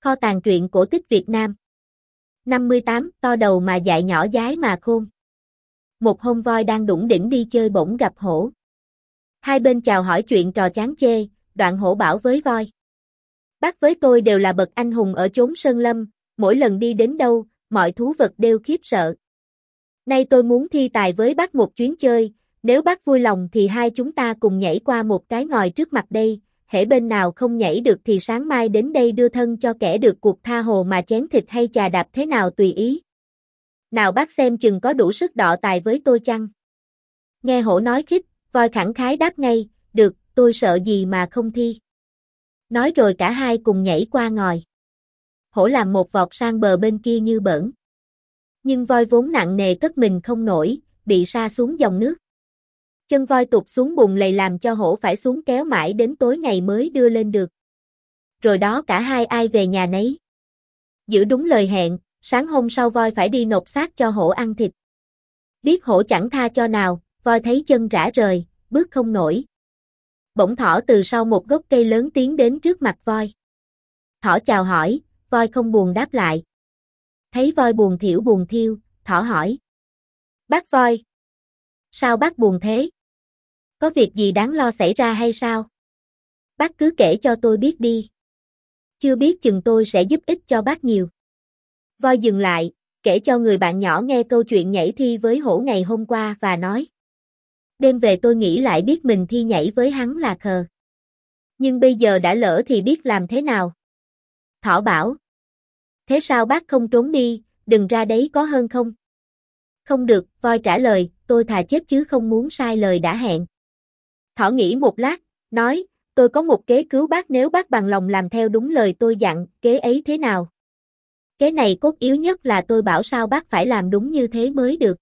Kho tàng truyện cổ tích Việt Nam. 58. To đầu mà dại nhỏ dái mà khôn. Một hôm voi đang đủng đỉnh đi chơi bỗng gặp hổ. Hai bên chào hỏi chuyện trò chán chê, đoạn hổ bảo với voi. Bác với tôi đều là bậc anh hùng ở chốn sơn lâm, mỗi lần đi đến đâu, mọi thú vật đều khiếp sợ. Nay tôi muốn thi tài với bác một chuyến chơi, nếu bác vui lòng thì hai chúng ta cùng nhảy qua một cái ngòi trước mặt đây, hễ bên nào không nhảy được thì sáng mai đến đây đưa thân cho kẻ được cuộc tha hồ mà chén thịt hay chà đạp thế nào tùy ý. Nào bác xem chừng có đủ sức đọ tài với tôi chăng? Nghe hổ nói khích, voi khẳng khái đáp ngay, được, tôi sợ gì mà không thi. Nói rồi cả hai cùng nhảy qua ngòi. Hổ làm một vọt sang bờ bên kia như bỡn. Nhưng voi vốn nặng nề cất mình không nổi, bị sa xuống dòng nước. Chân voi tụt xuống bùn lầy làm cho hổ phải xuống kéo mãi đến tối ngày mới đưa lên được. Rồi đó cả hai ai về nhà nấy. Giữ đúng lời hẹn, sáng hôm sau voi phải đi nộp xác cho hổ ăn thịt. Biết hổ chẳng tha cho nào, voi thấy chân rã rời, bước không nổi. Bỗng thỏ từ sau một gốc cây lớn tiến đến trước mặt voi. Thỏ chào hỏi, voi không buồn đáp lại. Thấy voi buồn thiểu, thỏ hỏi. Bác voi. Sao bác buồn thế? Có việc gì đáng lo xảy ra hay sao? Bác cứ kể cho tôi biết đi. Chưa biết chừng tôi sẽ giúp ích cho bác nhiều. Voi dừng lại, kể cho người bạn nhỏ nghe câu chuyện nhảy thi với hổ ngày hôm qua và nói. Đêm về tôi nghĩ lại biết mình thi nhảy với hắn là khờ. Nhưng bây giờ đã lỡ thì biết làm thế nào? Thỏ bảo. Thế sao bác không trốn đi, đừng ra đấy có hơn không? Không được, voi trả lời, tôi thà chết chứ không muốn sai lời đã hẹn. Thỏ nghĩ một lát, nói, tôi có một kế cứu bác nếu bác bằng lòng làm theo đúng lời tôi dặn, kế ấy thế nào? Kế này cốt yếu nhất là tôi bảo sao bác phải làm đúng như thế mới được.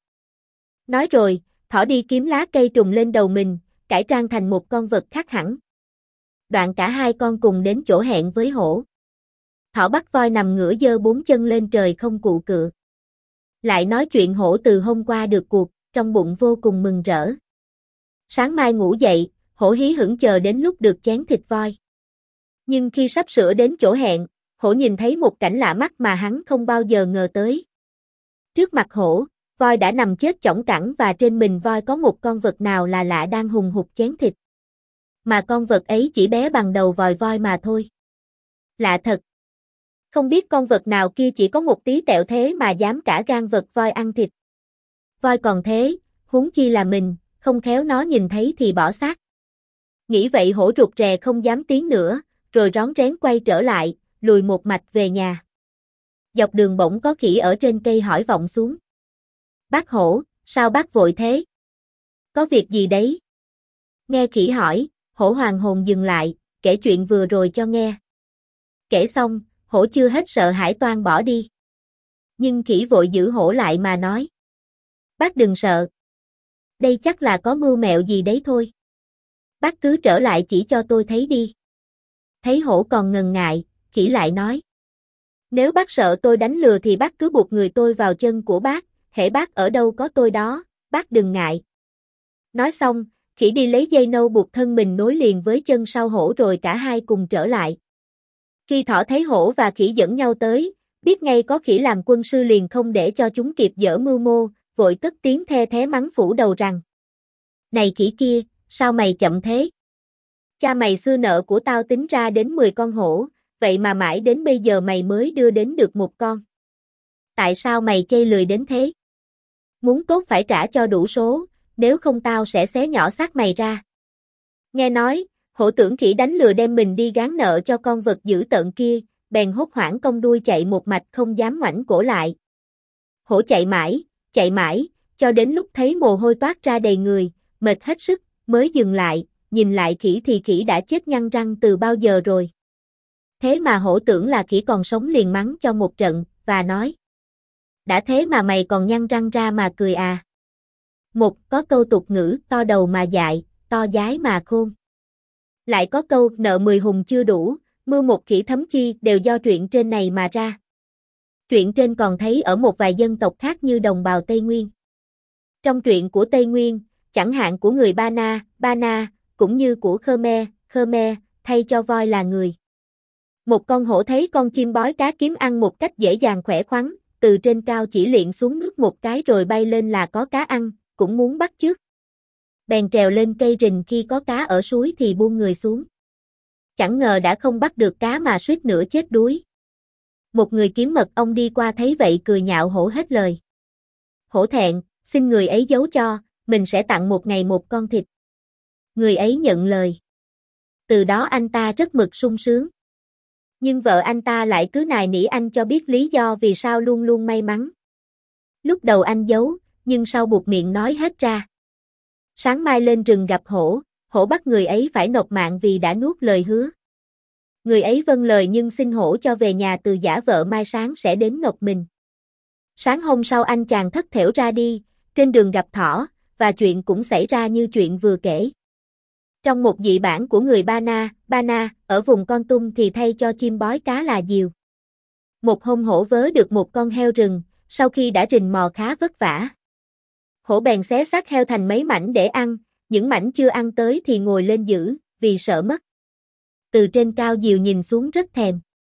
Nói rồi, thỏ đi kiếm lá cây trùm lên đầu mình, cải trang thành một con vật khác hẳn. Đoạn cả hai con cùng đến chỗ hẹn với hổ. Thỏ bắt voi nằm ngửa giơ bốn chân lên trời không cụ cựa. Lại nói chuyện hổ từ hôm qua được cuộc, trong bụng vô cùng mừng rỡ. Sáng mai ngủ dậy, hổ hí hửng chờ đến lúc được chén thịt voi. Nhưng khi sắp sửa đến chỗ hẹn, hổ nhìn thấy một cảnh lạ mắt mà hắn không bao giờ ngờ tới. Trước mặt hổ, voi đã nằm chết chõng cẳng và trên mình voi có một con vật nào là lạ đang hùng hục chén thịt. Mà con vật ấy chỉ bé bằng đầu vòi voi mà thôi. Lạ thật. Không biết con vật nào kia chỉ có một tí tẹo thế mà dám cả gan vật voi ăn thịt. Voi còn thế, huống chi là mình, không khéo nó nhìn thấy thì bỏ xác. Nghĩ vậy hổ rụt rè không dám tiến nữa, rồi rón rén quay trở lại, lùi một mạch về nhà. Dọc đường bỗng có khỉ ở trên cây hỏi vọng xuống. Bác hổ, sao bác vội thế? Có việc gì đấy? Nghe khỉ hỏi, hổ hoàng hồn dừng lại, kể chuyện vừa rồi cho nghe. Kể xong, hổ chưa hết sợ hãi toan bỏ đi. Nhưng khỉ vội giữ hổ lại mà nói. Bác đừng sợ. Đây chắc là có mưu mẹo gì đấy thôi. Bác cứ trở lại chỉ cho tôi thấy đi. Thấy hổ còn ngần ngại, khỉ lại nói. Nếu bác sợ tôi đánh lừa thì bác cứ buộc người tôi vào chân của bác, hễ bác ở đâu có tôi đó, bác đừng ngại. Nói xong, khỉ đi lấy dây nâu buộc thân mình nối liền với chân sau hổ rồi cả hai cùng trở lại. Khi thỏ thấy hổ và khỉ dẫn nhau tới, biết ngay có khỉ làm quân sư liền không để cho chúng kịp dở mưu mô, vội cất tiếng the thé mắng phủ đầu rằng. Này khỉ kia, sao mày chậm thế? Cha mày xưa nợ của tao tính ra đến 10 con hổ, vậy mà mãi đến bây giờ mày mới đưa đến được một con. Tại sao mày chây lười đến thế? Muốn tốt phải trả cho đủ số, nếu không tao sẽ xé nhỏ xác mày ra. Nghe nói, hổ tưởng khỉ đánh lừa đem mình đi gán nợ cho con vật dữ tợn kia, bèn hốt hoảng cong đuôi chạy một mạch không dám ngoảnh cổ lại. Hổ chạy mãi, cho đến lúc thấy mồ hôi toát ra đầy người, mệt hết sức, mới dừng lại, nhìn lại khỉ thì khỉ đã chết nhăn răng từ bao giờ rồi. Thế mà hổ tưởng là khỉ còn sống liền mắng cho một trận, và nói. Đã thế mà mày còn nhăn răng ra mà cười à. Có câu tục ngữ, to đầu mà dại, to dái mà khôn. Lại có câu, nợ 10 hùng chưa đủ, mưu một khỉ thấm chi đều do truyện trên này mà ra. Truyện trên còn thấy ở một vài dân tộc khác như đồng bào Tây Nguyên. Trong truyện của Tây Nguyên, chẳng hạn của người Ba Na, cũng như của Khmer, thay cho voi là người. Một con hổ thấy con chim bói cá kiếm ăn một cách dễ dàng khỏe khoắn, từ trên cao chỉ liệng xuống nước một cái rồi bay lên là có cá ăn, cũng muốn bắt chước. Bèn trèo lên cây rình khi có cá ở suối thì buông người xuống. Chẳng ngờ đã không bắt được cá mà suýt nữa chết đuối. Một người kiếm mật ong đi qua thấy vậy cười nhạo hổ hết lời. Hổ thẹn, xin người ấy giấu cho, mình sẽ tặng một ngày một con thịt. Người ấy nhận lời. Từ đó anh ta rất mực sung sướng. Nhưng vợ anh ta lại cứ nài nỉ anh cho biết lý do vì sao luôn luôn may mắn. Lúc đầu anh giấu, nhưng sau buộc miệng nói hết ra. Sáng mai lên rừng gặp hổ, hổ bắt người ấy phải nộp mạng vì đã nuốt lời hứa. Người ấy vâng lời nhưng xin hổ cho về nhà từ giả vợ mai sáng sẽ đến nộp mình. Sáng hôm sau anh chàng thất thểu ra đi, trên đường gặp thỏ, và chuyện cũng xảy ra như chuyện vừa kể. Trong một dị bản của người Ba Na, ở vùng Kon Tum thì thay cho chim bói cá là diều. Một hôm hổ vớ được một con heo rừng, sau khi đã rình mò khá vất vả. Hổ bèn xé xác heo thành mấy mảnh để ăn, những mảnh chưa ăn tới thì ngồi lên giữ, vì sợ mất. Từ trên cao diều nhìn xuống rất thèm.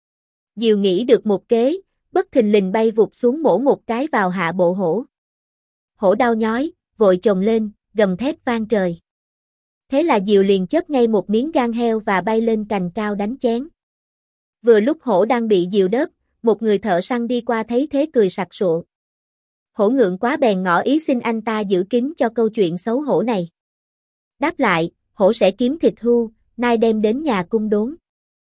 Diều nghĩ được một kế, bất thình lình bay vụt xuống mổ một cái vào hạ bộ hổ. Hổ đau nhói, vội chồm lên, gầm thét vang trời. Thế là diều liền chớp ngay một miếng gan heo và bay lên cành cao đánh chén. Vừa lúc hổ đang bị diều đớp, một người thợ săn đi qua thấy thế cười sặc sụa. Hổ ngượng quá bèn ngỏ ý xin anh ta giữ kín cho câu chuyện xấu hổ này. Đáp lại, hổ sẽ kiếm thịt hươu, nay đem đến nhà cung đốn.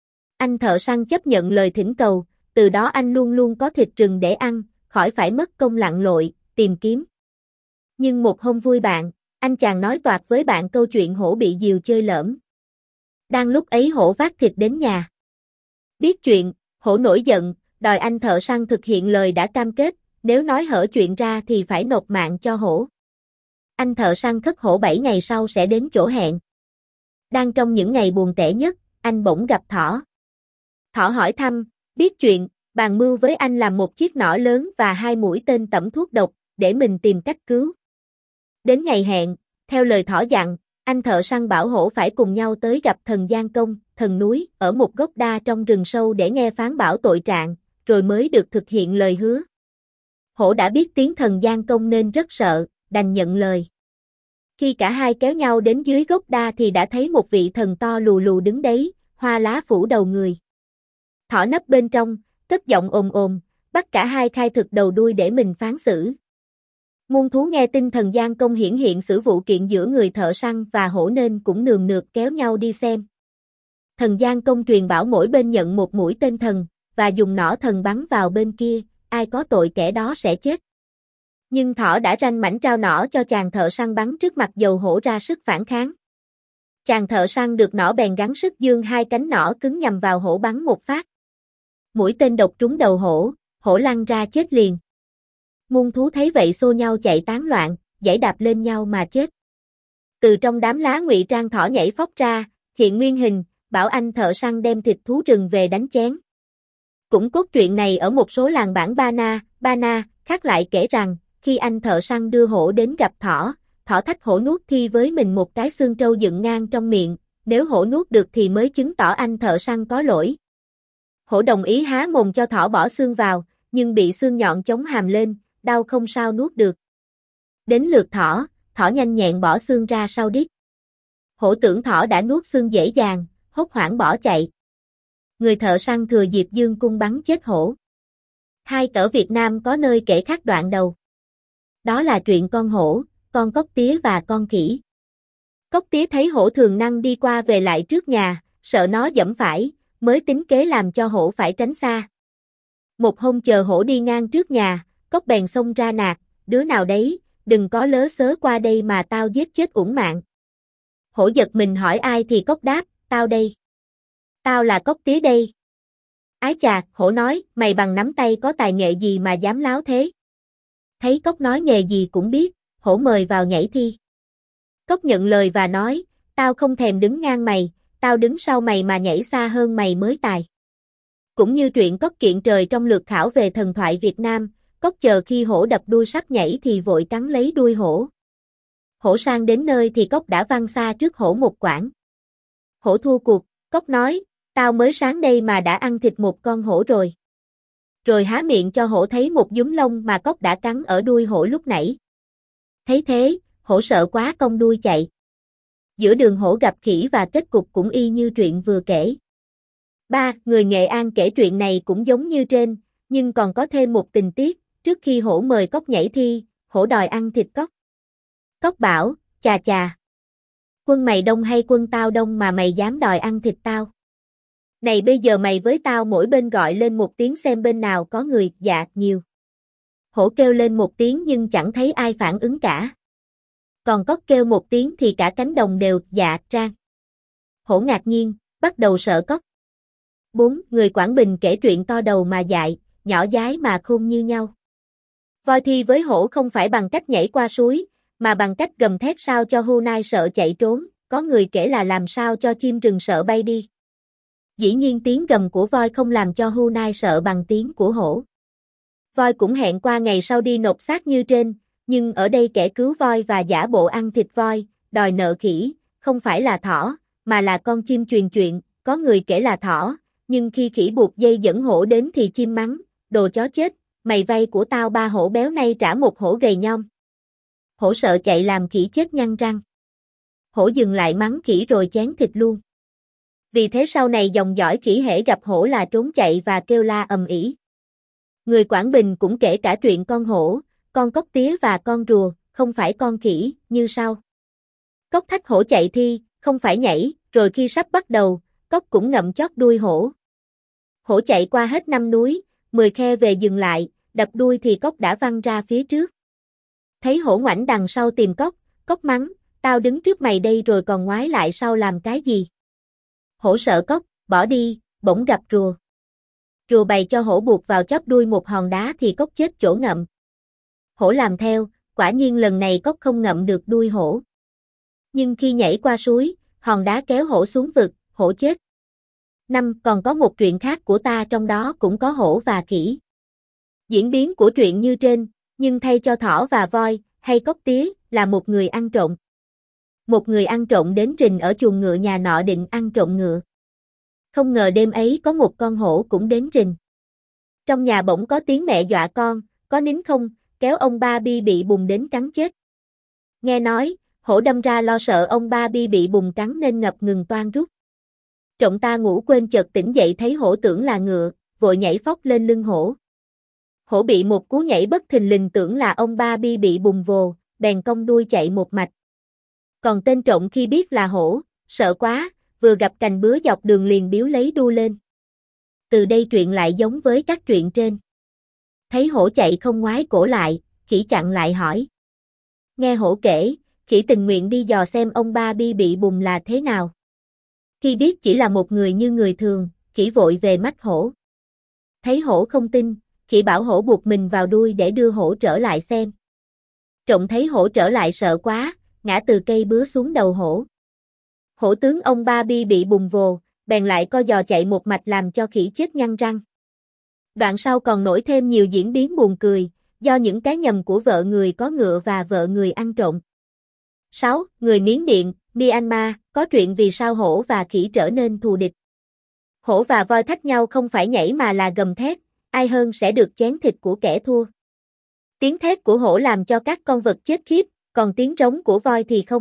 Anh thợ săn chấp nhận lời thỉnh cầu, từ đó anh luôn luôn có thịt rừng để ăn, khỏi phải mất công lặn lội, tìm kiếm. Nhưng một hôm vui bạn, anh chàng nói toạc với bạn câu chuyện hổ bị diều chơi lỡm. Đang lúc ấy hổ vác thịt đến nhà. Biết chuyện, hổ nổi giận, đòi anh thợ săn thực hiện lời đã cam kết, nếu nói hở chuyện ra thì phải nộp mạng cho hổ. Anh thợ săn khất hổ 7 ngày sau sẽ đến chỗ hẹn. Đang trong những ngày buồn tẻ nhất, anh bỗng gặp thỏ. Thỏ hỏi thăm, biết chuyện, bàn mưu với anh làm một chiếc nỏ lớn và 2 mũi tên tẩm thuốc độc, để mình tìm cách cứu. Đến ngày hẹn, theo lời thỏ dặn, anh thợ săn bảo hổ phải cùng nhau tới gặp thần Giang Công, thần núi, ở một gốc đa trong rừng sâu để nghe phán bảo tội trạng, rồi mới được thực hiện lời hứa. Hổ đã biết tiếng thần Giang Công nên rất sợ, đành nhận lời. Khi cả hai kéo nhau đến dưới gốc đa thì đã thấy một vị thần to lù lù đứng đấy, hoa lá phủ đầu người. Thỏ nấp bên trong, cất giọng ồm ồm, bắt cả hai khai thực đầu đuôi để mình phán xử. Muôn thú nghe tin thần Giang Công hiển hiện xử vụ kiện giữa người thợ săn và hổ nên cũng nườm nượp kéo nhau đi xem. Thần Giang Công truyền bảo mỗi bên nhận một mũi tên thần, và dùng nỏ thần bắn vào bên kia, ai có tội kẻ đó sẽ chết. Nhưng thỏ đã ranh mảnh trao nỏ cho chàng thợ săn bắn trước mặt dầu hổ ra sức phản kháng. Chàng thợ săn được nỏ bèn gắng sức giương 2 cánh nỏ cứng nhằm vào hổ bắn một phát. Mũi tên độc trúng đầu hổ, hổ lăn ra chết liền. Muôn thú thấy vậy xô nhau chạy tán loạn, giãy đạp lên nhau mà chết. Từ trong đám lá ngụy trang thỏ nhảy phóc ra, hiện nguyên hình, bảo anh thợ săn đem thịt thú rừng về đánh chén. Cũng cốt truyện này ở một số làng bản Ba Na, khác lại kể rằng, khi anh thợ săn đưa hổ đến gặp thỏ, thỏ thách hổ nuốt thi với mình một cái xương trâu dựng ngang trong miệng, nếu hổ nuốt được thì mới chứng tỏ anh thợ săn có lỗi. Hổ đồng ý há mồm cho thỏ bỏ xương vào, nhưng bị xương nhọn chống hàm lên, đau không sao nuốt được. Đến lượt thỏ nhanh nhẹn bỏ xương ra sau đít. Hổ tưởng thỏ đã nuốt xương dễ dàng, hốt hoảng bỏ chạy. Người thợ săn thừa dịp dương cung bắn chết hổ. Hai ở Việt Nam có nơi kể khác đoạn đầu. Đó là truyện con hổ, con cóc tía và con khỉ. Cóc tía thấy hổ thường năng đi qua về lại trước nhà, sợ nó giẫm phải, mới tính kế làm cho hổ phải tránh xa. Một hôm chờ hổ đi ngang trước nhà, cóc bèn xông ra nạt, đứa nào đấy, đừng có lớ xớ qua đây mà tao giết chết uổng mạng. Hổ giật mình hỏi ai thì cóc đáp, tao đây. Tao là cóc tía đây. Ái chà, hổ nói, mày bằng nắm tay có tài nghệ gì mà dám láo thế? Thấy cóc nói nghề gì cũng biết, hổ mời vào nhảy thi. Cóc nhận lời và nói, tao không thèm đứng ngang mày, tao đứng sau mày mà nhảy xa hơn mày mới tài. Cũng như truyện Cóc kiện trời trong lược khảo về thần thoại Việt Nam, cóc chờ khi hổ đập đuôi sắp nhảy thì vội cắn lấy đuôi hổ. Hổ sang đến nơi thì cóc đã văng xa trước hổ một quãng. Hổ thua cuộc, cóc nói, Tao mới sáng đây mà đã ăn thịt một con hổ rồi. Rồi há miệng cho hổ thấy một nhúm lông mà cóc đã cắn ở đuôi hổ lúc nãy. Thấy thế, hổ sợ quá cong đuôi chạy. Giữa đường hổ gặp khỉ và kết cục cũng y như truyện vừa kể. 3. Người Nghệ An kể truyện này cũng giống như trên, nhưng còn có thêm một tình tiết, trước khi hổ mời cóc nhảy thi, hổ đòi ăn thịt cóc. Cóc bảo, chà chà. Quân mày đông hay quân tao đông mà mày dám đòi ăn thịt tao? Này bây giờ mày với tao mỗi bên gọi lên một tiếng xem bên nào có người, dạ, nhiều. Hổ kêu lên một tiếng nhưng chẳng thấy ai phản ứng cả. Còn cóc kêu một tiếng thì cả cánh đồng đều, dạ, rang. Hổ ngạc nhiên, bắt đầu sợ cóc. 4. Người Quảng Bình kể truyện to đầu mà dại, nhỏ dái mà khôn như nhau. Voi thi với hổ không phải bằng cách nhảy qua suối, mà bằng cách gầm thét sao cho hươu nai sợ chạy trốn, có người kể là làm sao cho chim rừng sợ bay đi. Dĩ nhiên tiếng gầm của voi không làm cho hươu nai sợ bằng tiếng của hổ. Voi cũng hẹn qua ngày sau đi nộp xác như trên, nhưng ở đây kẻ cứu voi và giả bộ ăn thịt voi, đòi nợ khỉ, không phải là thỏ, mà là con chim truyền chuyện, có người kể là thỏ, nhưng khi khỉ buộc dây dẫn hổ đến thì chim mắng, đồ chó chết, mày vay của tao 3 hổ béo nay trả một hổ gầy nhom. Hổ sợ chạy làm khỉ chết nhăn răng. Hổ dừng lại mắng khỉ rồi chén thịt luôn. Vì thế sau này dòng dõi khỉ hễ gặp hổ là trốn chạy và kêu la ầm ĩ. Người Quảng Bình cũng kể cả chuyện con hổ, con cóc tía và con rùa, không phải con khỉ, như sau. Cóc thách hổ chạy thi, không phải nhảy, rồi khi sắp bắt đầu, cóc cũng ngậm chót đuôi hổ. Hổ chạy qua hết 5 núi, 10 khe về dừng lại, đập đuôi thì cóc đã văng ra phía trước. Thấy hổ ngoảnh đằng sau tìm cóc, cóc mắng, tao đứng trước mày đây rồi còn ngoái lại sau làm cái gì? Hổ sợ cóc, bỏ đi, bỗng gặp rùa. Rùa bày cho hổ buộc vào chóp đuôi một hòn đá thì cóc chết chỗ ngậm. Hổ làm theo, quả nhiên lần này cóc không ngậm được đuôi hổ. Nhưng khi nhảy qua suối, hòn đá kéo hổ xuống vực, hổ chết. 5. Còn có một truyện khác của ta trong đó cũng có hổ và khỉ. Diễn biến của truyện như trên, nhưng thay cho thỏ và voi, hay cóc tía, là một người ăn trộm. Một người ăn trộm đến rình ở chuồng ngựa nhà nọ định ăn trộm ngựa. Không ngờ đêm ấy có một con hổ cũng đến rình. Trong nhà bỗng có tiếng mẹ dọa con, có nín không, kéo ông ba bi bị bùng đến cắn chết. Nghe nói, hổ đâm ra lo sợ ông ba bi bị bùng cắn nên ngập ngừng toan rút. Trộm ta ngủ quên chợt tỉnh dậy thấy hổ tưởng là ngựa, vội nhảy phóc lên lưng hổ. Hổ bị một cú nhảy bất thình lình tưởng là ông ba bi bị bùng vồ, bèn cong đuôi chạy một mạch. Còn tên trộm khi biết là hổ, sợ quá, vừa gặp cành bứa dọc đường liền biếu lấy đu lên. Từ đây truyện lại giống với các truyện trên. Thấy hổ chạy không ngoái cổ lại, khỉ chặn lại hỏi. Nghe hổ kể, khỉ tình nguyện đi dò xem ông ba bi bị bùng là thế nào. Khi biết chỉ là một người như người thường, khỉ vội về mách hổ. Thấy hổ không tin, khỉ bảo hổ buộc mình vào đuôi để đưa hổ trở lại xem. Trộm thấy hổ trở lại sợ quá, ngã từ cây bứa xuống đầu hổ. Hổ tướng ông ba bi bị bùng vồ, bèn lại co giò chạy một mạch làm cho khỉ chết nhăn răng. Đoạn sau còn nổi thêm nhiều diễn biến buồn cười, do những cái nhầm của vợ người có ngựa và vợ người ăn trộm. 6. Người Miến Điện, Myanmar, có truyện vì sao hổ và khỉ trở nên thù địch. Hổ và voi thách nhau không phải nhảy mà là gầm thét, ai hơn sẽ được chén thịt của kẻ thua. Tiếng thét của hổ làm cho các con vật chết khiếp, còn tiếng rống của voi thì không.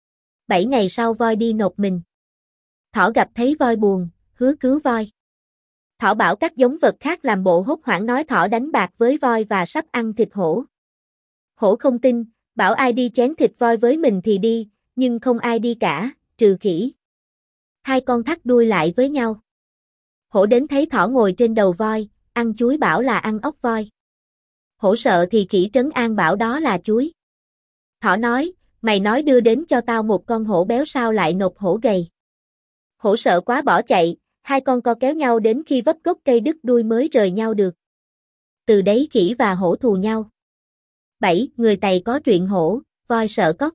7 ngày sau voi đi nộp mình. Thỏ gặp thấy voi buồn, hứa cứu voi. Thỏ bảo các giống vật khác làm bộ hốt hoảng nói thỏ đánh bạc với voi và sắp ăn thịt hổ. Hổ không tin, bảo ai đi chén thịt voi với mình thì đi, nhưng không ai đi cả, trừ khỉ. Hai con thắt đuôi lại với nhau. Hổ đến thấy thỏ ngồi trên đầu voi, ăn chuối bảo là ăn ốc voi. Hổ sợ thì khỉ trấn an bảo đó là chuối. Thỏ nói, mày nói đưa đến cho tao một con hổ béo sao lại nộp hổ gầy. Hổ sợ quá bỏ chạy, hai con co kéo nhau đến khi vấp gốc cây đứt đuôi mới rời nhau được. Từ đấy khỉ và hổ thù nhau. 7. Người Tày có truyện hổ, voi sợ cóc.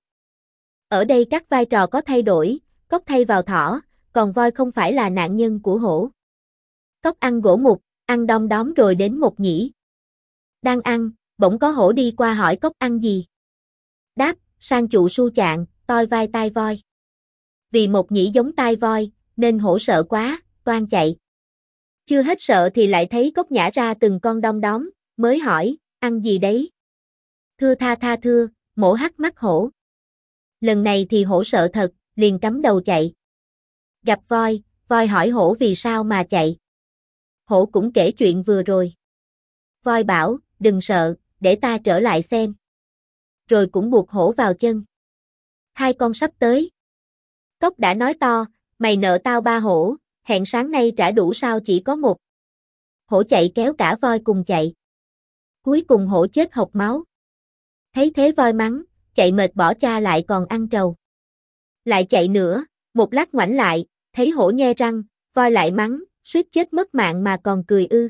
Ở đây các vai trò có thay đổi, cóc thay vào thỏ, còn voi không phải là nạn nhân của hổ. Cóc ăn gỗ mục, ăn đom đóm rồi đến một nhĩ. Đang ăn, bỗng có hổ đi qua hỏi cóc ăn gì. Đáp, sang trụ su chạng, toi vai tai voi. Vì một nhĩ giống tai voi, nên hổ sợ quá, toan chạy. Chưa hết sợ thì lại thấy cốc nhả ra từng con đom đóm, mới hỏi, ăn gì đấy? Thưa tha thưa, mổ hắc mắt hổ. Lần này thì hổ sợ thật, liền cắm đầu chạy. Gặp voi, voi hỏi hổ vì sao mà chạy. Hổ cũng kể chuyện vừa rồi. Voi bảo, đừng sợ, để ta trở lại xem. Rồi cũng buộc hổ vào chân. Hai con sắp tới. Cốc đã nói to, mày nợ tao 3 hổ, hẹn sáng nay trả đủ sao chỉ có 1. Hổ chạy kéo cả voi cùng chạy. Cuối cùng hổ chết hộc máu. Thấy thế voi mắng, chạy mệt bỏ cha lại còn ăn trầu. Lại chạy nữa, một lát ngoảnh lại, thấy hổ nhe răng, voi lại mắng, suýt chết mất mạng mà còn cười ư.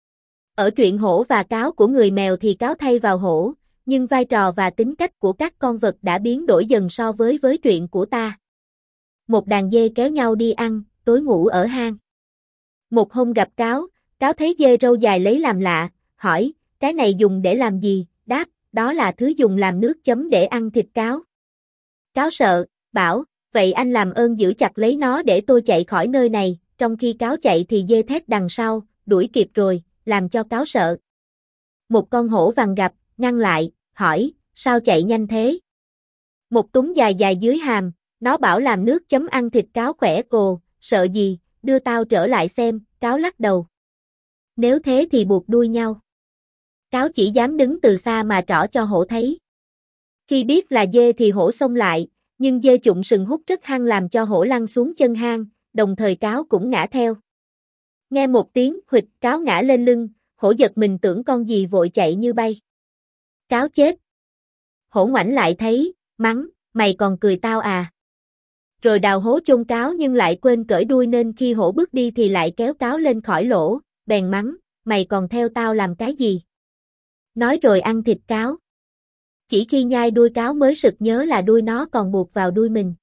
Ở truyện Hổ và Cáo của người mèo thì cáo thay vào hổ, nhưng vai trò và tính cách của các con vật đã biến đổi dần so với truyện của ta. Một đàn dê kéo nhau đi ăn, tối ngủ ở hang. Một hôm gặp cáo thấy dê râu dài lấy làm lạ, hỏi, cái này dùng để làm gì? Đáp, đó là thứ dùng làm nước chấm để ăn thịt cáo. Cáo sợ, bảo, vậy anh làm ơn giữ chặt lấy nó để tôi chạy khỏi nơi này, trong khi cáo chạy thì dê thét đằng sau, đuổi kịp rồi, làm cho cáo sợ. Một con hổ vằn gặp, ngăn lại, hỏi, sao chạy nhanh thế? Một túm dài dài dưới hàm, nó bảo làm nước chấm ăn thịt cáo khỏe cồ, sợ gì, đưa tao trở lại xem, cáo lắc đầu. Nếu thế thì buộc đuôi nhau. Cáo chỉ dám đứng từ xa mà trỏ cho hổ thấy. Khi biết là dê thì hổ xông lại, nhưng dê chụng sừng hút rất hăng làm cho hổ lăn xuống chân hang, đồng thời cáo cũng ngã theo. Nghe một tiếng huỵch, cáo ngã lên lưng, hổ giật mình tưởng con gì vội chạy như bay. Cáo chết. Hổ ngoảnh lại thấy, mắng, mày còn cười tao à? Rồi đào hố chôn cáo nhưng lại quên cởi đuôi nên khi hổ bước đi thì lại kéo cáo lên khỏi lỗ, bèn mắng, mày còn theo tao làm cái gì? Nói rồi ăn thịt cáo. Chỉ khi nhai đuôi cáo mới sực nhớ là đuôi nó còn buộc vào đuôi mình.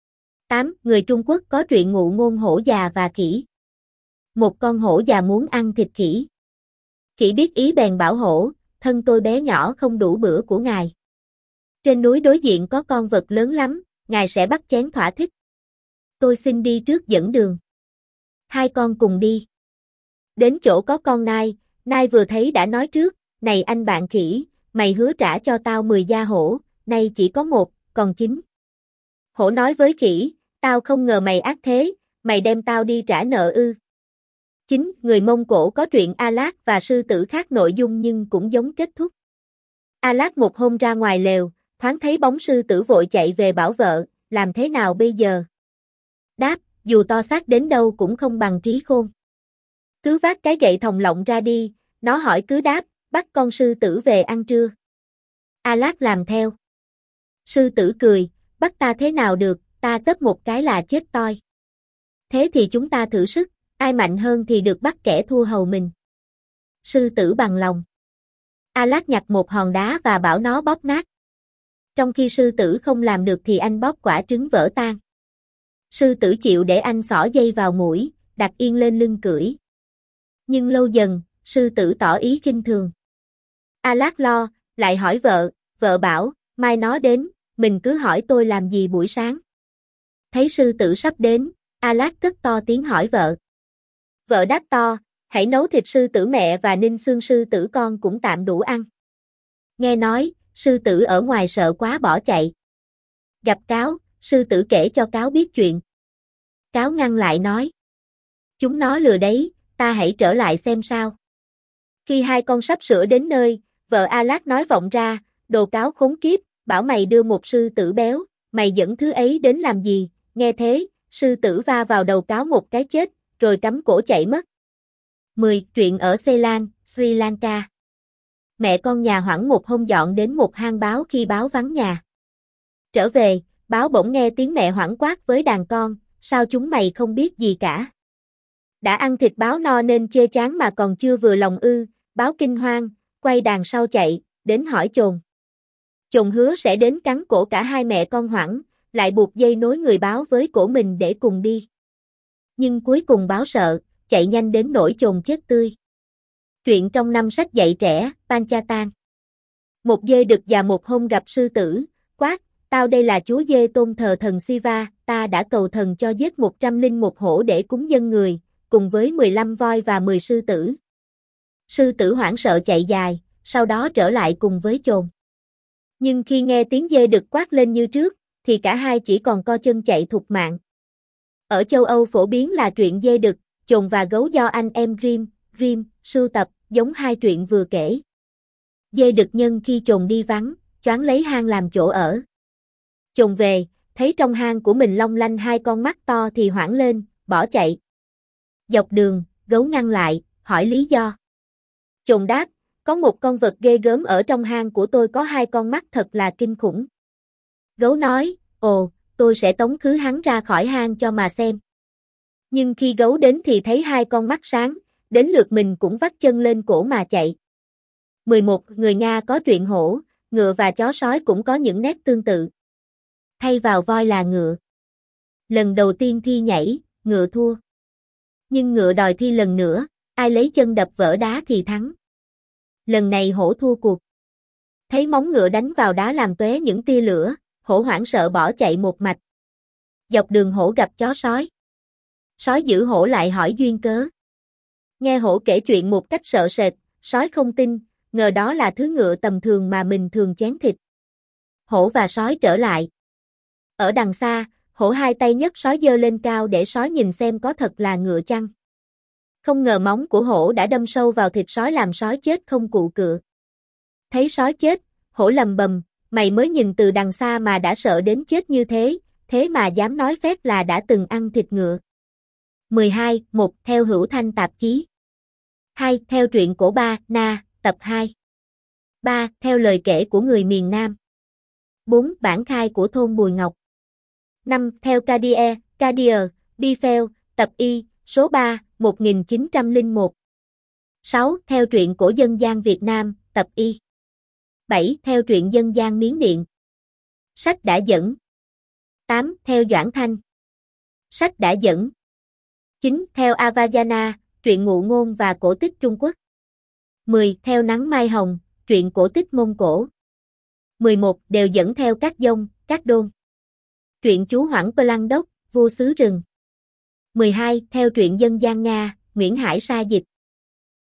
8. Người Trung Quốc có truyện ngụ ngôn hổ già và khỉ. Một con hổ già muốn ăn thịt khỉ. Khỉ biết ý bèn bảo hổ, thân tôi bé nhỏ không đủ bữa của ngài. Trên núi đối diện có con vật lớn lắm, ngài sẽ bắt chén thỏa thích. Tôi xin đi trước dẫn đường. Hai con cùng đi. Đến chỗ có con nai, nai vừa thấy đã nói trước, này anh bạn khỉ, mày hứa trả cho tao 10 da hổ, nay chỉ có 1, còn 9. Hổ nói với khỉ, tao không ngờ mày ác thế, mày đem tao đi trả nợ ư. 9. Người Mông Cổ có truyện A Lát và sư tử khác nội dung nhưng cũng giống kết thúc. A Lát một hôm ra ngoài lều, thoáng thấy bóng sư tử vội chạy về bảo vợ, làm thế nào bây giờ? Đáp, dù to xác đến đâu cũng không bằng trí khôn. Cứ vác cái gậy thòng lọng ra đi, nó hỏi cứ đáp, bắt con sư tử về ăn trưa. A Lát làm theo. Sư tử cười, bắt ta thế nào được, ta tấp một cái là chết toi. Thế thì chúng ta thử sức, ai mạnh hơn thì được bắt kẻ thua hầu mình. Sư tử bằng lòng. A Lát nhặt một hòn đá và bảo nó bóp nát. Trong khi sư tử không làm được thì anh bóp quả trứng vỡ tan. Sư tử chịu để anh xỏ dây vào mũi, đặt yên lên lưng cưỡi. Nhưng lâu dần, sư tử tỏ ý khinh thường. A Lát lo, lại hỏi vợ bảo, mai nó đến, mình cứ hỏi tôi làm gì buổi sáng. Thấy sư tử sắp đến, A Lát cất to tiếng hỏi vợ. Vợ đáp to, hãy nấu thịt sư tử mẹ và ninh xương sư tử con cũng tạm đủ ăn. Nghe nói, sư tử ở ngoài sợ quá bỏ chạy. Gặp cáo, sư tử kể cho cáo biết chuyện. Cáo ngăn lại nói. Chúng nó lừa đấy, ta hãy trở lại xem sao. Khi hai con sắp sửa đến nơi, vợ A Lát nói vọng ra, đồ cáo khốn kiếp, bảo mày đưa một sư tử béo, mày dẫn thứ ấy đến làm gì, nghe thế, sư tử va vào đầu cáo một cái chết, rồi cắm cổ chạy mất. 10. Truyện ở Ceylon, Sri Lanka. Mẹ con nhà Hoẳng một hôm dọn đến một hang báo khi báo vắng nhà. Trở về, báo bỗng nghe tiếng mẹ Hoẳng quát với đàn con, sao chúng mày không biết gì cả. Đã ăn thịt báo no nên chê chán mà còn chưa vừa lòng ư, báo kinh hoang, quay đàn sau chạy, đến hỏi chồn. Chồn hứa sẽ đến cắn cổ cả hai mẹ con Hoẳng, lại buộc dây nối người báo với cổ mình để cùng đi. Nhưng cuối cùng báo sợ, chạy nhanh đến nỗi chồn chết tươi. Truyện trong năm sách dạy trẻ, Panchatan. Một dê đực và một hôm gặp sư tử, quát, tao đây là chúa dê tôn thờ thần Siva, ta đã cầu thần cho giết 101 hổ để cúng dân người, cùng với 15 voi và 10 sư tử. Sư tử hoảng sợ chạy dài, sau đó trở lại cùng với chồn. Nhưng khi nghe tiếng dê đực quát lên như trước, thì cả hai chỉ còn co chân chạy thục mạng. Ở châu Âu phổ biến là truyện dê đực, chồn và gấu do anh em Grimm sưu tập, giống hai truyện vừa kể. Dê đực nhân khi chồn đi vắng, choán lấy hang làm chỗ ở. Chồn về, thấy trong hang của mình long lanh hai con mắt to thì hoảng lên, bỏ chạy. Dọc đường, gấu ngăn lại, hỏi lý do. Chồn đáp, có một con vật ghê gớm ở trong hang của tôi có hai con mắt thật là kinh khủng. Gấu nói, ồ, tôi sẽ tống khứ hắn ra khỏi hang cho mà xem. Nhưng khi gấu đến thì thấy hai con mắt sáng, đến lượt mình cũng vắt chân lên cổ mà chạy. 11. Người Nga có truyện hổ, ngựa và chó sói cũng có những nét tương tự. Thay vào voi là ngựa. Lần đầu tiên thi nhảy, ngựa thua. Nhưng ngựa đòi thi lần nữa, ai lấy chân đập vỡ đá thì thắng. Lần này hổ thua cuộc. Thấy móng ngựa đánh vào đá làm tóe những tia lửa, hổ hoảng sợ bỏ chạy một mạch. Dọc đường hổ gặp chó sói. Sói giữ hổ lại hỏi duyên cớ. Nghe hổ kể chuyện một cách sợ sệt, sói không tin, ngờ đó là thứ ngựa tầm thường mà mình thường chén thịt. Hổ và sói trở lại. Ở đằng xa, hổ hai tay nhấc sói giơ lên cao để sói nhìn xem có thật là ngựa chăng. Không ngờ móng của hổ đã đâm sâu vào thịt sói làm sói chết không cụ cựa. Thấy sói chết, hổ lầm bầm, mày mới nhìn từ đằng xa mà đã sợ đến chết như thế, thế mà dám nói phét là đã từng ăn thịt ngựa. 12. 1. Theo Hữu Thanh tạp chí. 2. Theo truyện cổ Ba Na, tập 2. 3. Theo lời kể của người miền Nam. 4. Bản khai của thôn Bùi Ngọc. 5. Theo Cardier, Biffel, tập Y, số 3, 1901. 6. Theo truyện cổ dân gian Việt Nam, tập Y. 7. Theo truyện dân gian Miến Điện. Sách đã dẫn. 8. Theo Doãn Thanh. Sách đã dẫn. 9. Theo Avajana, truyện ngụ ngôn và cổ tích Trung Quốc. 10. Theo Nắng Mai Hồng, truyện cổ tích Mông Cổ. 11. Đều dẫn theo các dông, các đôn. Truyện chú Hoảng Plang Đốc, vua xứ rừng. 12. Theo truyện dân gian Nga, Nguyễn Hải Sa dịch.